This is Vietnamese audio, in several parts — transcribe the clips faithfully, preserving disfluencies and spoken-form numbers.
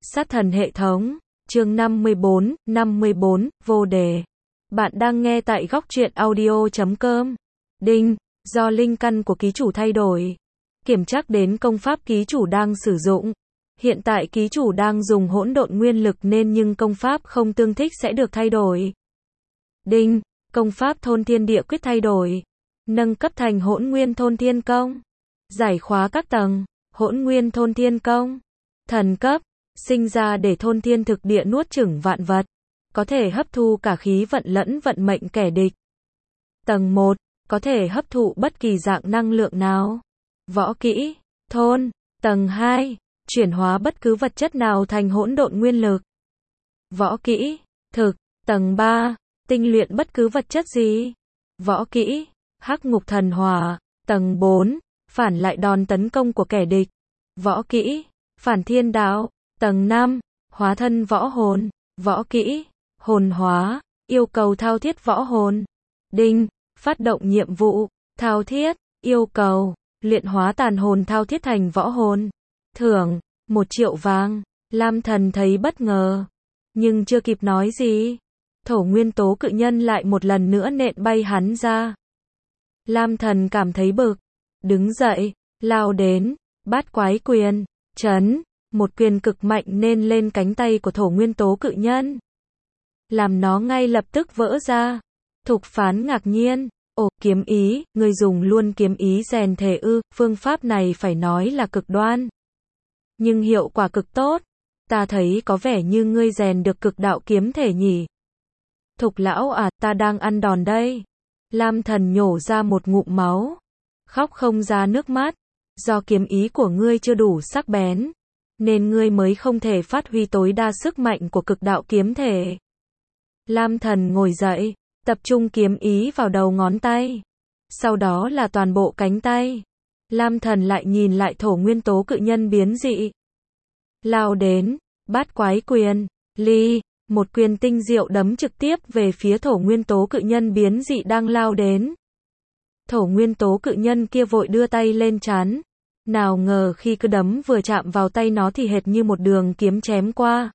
Sát thần hệ thống, chương năm mươi bốn, năm mươi bốn, vô đề. Bạn đang nghe tại góc truyện audio chấm com. Đinh, do linh căn của ký chủ thay đổi. Kiểm tra đến công pháp ký chủ đang sử dụng. Hiện tại ký chủ đang dùng hỗn độn nguyên lực nên nhưng công pháp không tương thích sẽ được thay đổi. Đinh, công pháp thôn thiên địa quyết thay đổi. Nâng cấp thành hỗn nguyên thôn thiên công. Giải khóa các tầng, hỗn nguyên thôn thiên công. Thần cấp, sinh ra để thôn thiên thực địa nuốt chửng vạn vật. Có thể hấp thu cả khí vận lẫn vận mệnh kẻ địch. Tầng một, có thể hấp thụ bất kỳ dạng năng lượng nào. Võ kỹ, thôn. Tầng hai, chuyển hóa bất cứ vật chất nào thành hỗn độn nguyên lực. Võ kỹ, thực. Tầng ba, tinh luyện bất cứ vật chất gì. Võ kỹ, hắc ngục thần hỏa. Tầng bốn, phản lại đòn tấn công của kẻ địch. Võ kỹ, phản thiên đạo. Tầng năm, hóa thân võ hồn. Võ kỹ, hồn hóa, yêu cầu thao thiết võ hồn. Đinh, phát động nhiệm vụ, thao thiết, yêu cầu, luyện hóa tàn hồn thao thiết thành võ hồn. Thưởng, một triệu vàng. Lam Thần thấy bất ngờ, nhưng chưa kịp nói gì. Thổ nguyên tố cự nhân lại một lần nữa nện bay hắn ra. Lam Thần cảm thấy bực, đứng dậy, lao đến, bát quái quyền, chấn. Một quyền cực mạnh nên lên cánh tay của thổ nguyên tố cự nhân. Làm nó ngay lập tức vỡ ra. Thục Phán ngạc nhiên. Ồ, kiếm ý, ngươi dùng luôn kiếm ý rèn thể ư, phương pháp này phải nói là cực đoan. Nhưng hiệu quả cực tốt. Ta thấy có vẻ như ngươi rèn được cực đạo kiếm thể nhỉ. Thục lão à, ta đang ăn đòn đây. Lam Thần nhổ ra một ngụm máu. Khóc không ra nước mắt. Do kiếm ý của ngươi chưa đủ sắc bén. Nên ngươi mới không thể phát huy tối đa sức mạnh của cực đạo kiếm thể. Lam Thần ngồi dậy, tập trung kiếm ý vào đầu ngón tay. Sau đó là toàn bộ cánh tay. Lam Thần lại nhìn lại thổ nguyên tố cự nhân biến dị. Lao đến, bát quái quyền, ly, một quyền tinh diệu đấm trực tiếp về phía thổ nguyên tố cự nhân biến dị đang lao đến. Thổ nguyên tố cự nhân kia vội đưa tay lên trán. Nào ngờ khi cứ đấm vừa chạm vào tay nó thì hệt như một đường kiếm chém qua.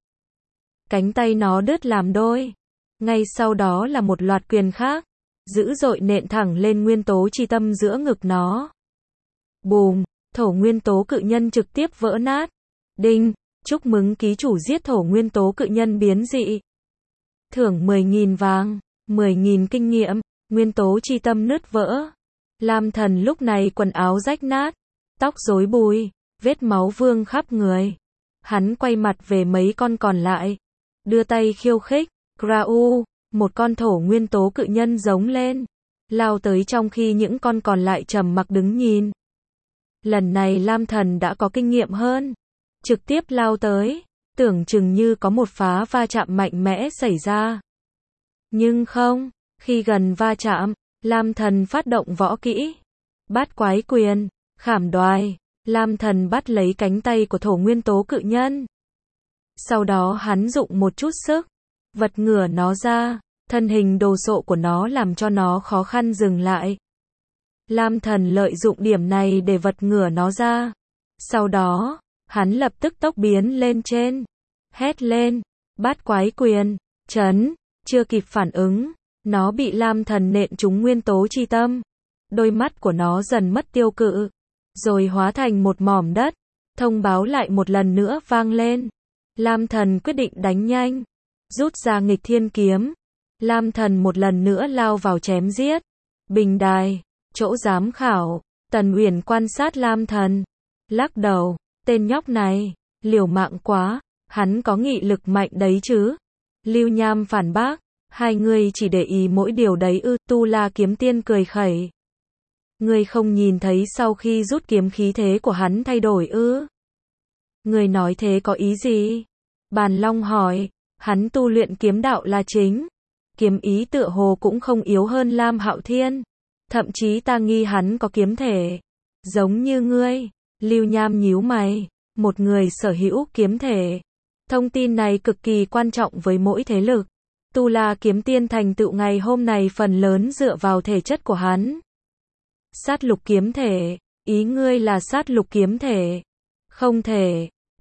Cánh tay nó đứt làm đôi. Ngay sau đó là một loạt quyền khác, dữ dội nện thẳng lên nguyên tố chi tâm giữa ngực nó. Bùm, thổ nguyên tố cự nhân trực tiếp vỡ nát. Đinh, chúc mừng ký chủ giết thổ nguyên tố cự nhân biến dị. Thưởng mười nghìn vàng, mười nghìn kinh nghiệm, nguyên tố chi tâm nứt vỡ. Lam Thần lúc này quần áo rách nát. Tóc rối bùi, vết máu vương khắp người. Hắn quay mặt về mấy con còn lại. Đưa tay khiêu khích. Grau, một con thổ nguyên tố cự nhân giống lên. Lao tới trong khi những con còn lại trầm mặc đứng nhìn. Lần này Lam Thần đã có kinh nghiệm hơn. Trực tiếp lao tới. Tưởng chừng như có một phá va chạm mạnh mẽ xảy ra. Nhưng không, khi gần va chạm, Lam Thần phát động võ kỹ. Bát quái quyền. Khảm đoài, Lam Thần bắt lấy cánh tay của thổ nguyên tố cự nhân. Sau đó hắn dụng một chút sức, vật ngửa nó ra, thân hình đồ sộ của nó làm cho nó khó khăn dừng lại. Lam Thần lợi dụng điểm này để vật ngửa nó ra. Sau đó, hắn lập tức tốc biến lên trên. Hét lên, bát quái quyền, chấn, chưa kịp phản ứng, nó bị Lam Thần nện trúng nguyên tố chi tâm. Đôi mắt của nó dần mất tiêu cự. Rồi hóa thành một mỏm đất. Thông báo lại một lần nữa vang lên. Lam Thần quyết định đánh nhanh. Rút ra nghịch thiên kiếm. Lam Thần một lần nữa lao vào chém giết. Bình đài, chỗ giám khảo. Tần Uyển quan sát Lam Thần. Lắc đầu, tên nhóc này, liều mạng quá. Hắn có nghị lực mạnh đấy chứ. Lưu Nham phản bác. Hai người chỉ để ý mỗi điều đấy ư. Tu La kiếm tiên cười khẩy. Ngươi không nhìn thấy sau khi rút kiếm khí thế của hắn thay đổi ư? Ngươi nói thế có ý gì? Bàn Long hỏi, hắn tu luyện kiếm đạo là chính. Kiếm ý tựa hồ cũng không yếu hơn Lam Hạo Thiên. Thậm chí ta nghi hắn có kiếm thể. Giống như ngươi. Lưu Nham nhíu mày. Một người sở hữu kiếm thể. Thông tin này cực kỳ quan trọng với mỗi thế lực. Tu La kiếm tiên thành tựu ngày hôm này phần lớn dựa vào thể chất của hắn. Sát lục kiếm thể, ý ngươi là sát lục kiếm thể. Không thể,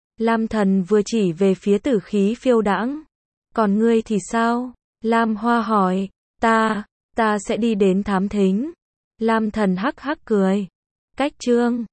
Lam Thần vừa chỉ về phía tử khí phiêu đãng. Còn ngươi thì sao? Lam Hoa hỏi. Ta, ta sẽ đi đến thám thính. Lam Thần hắc hắc cười. Cách chương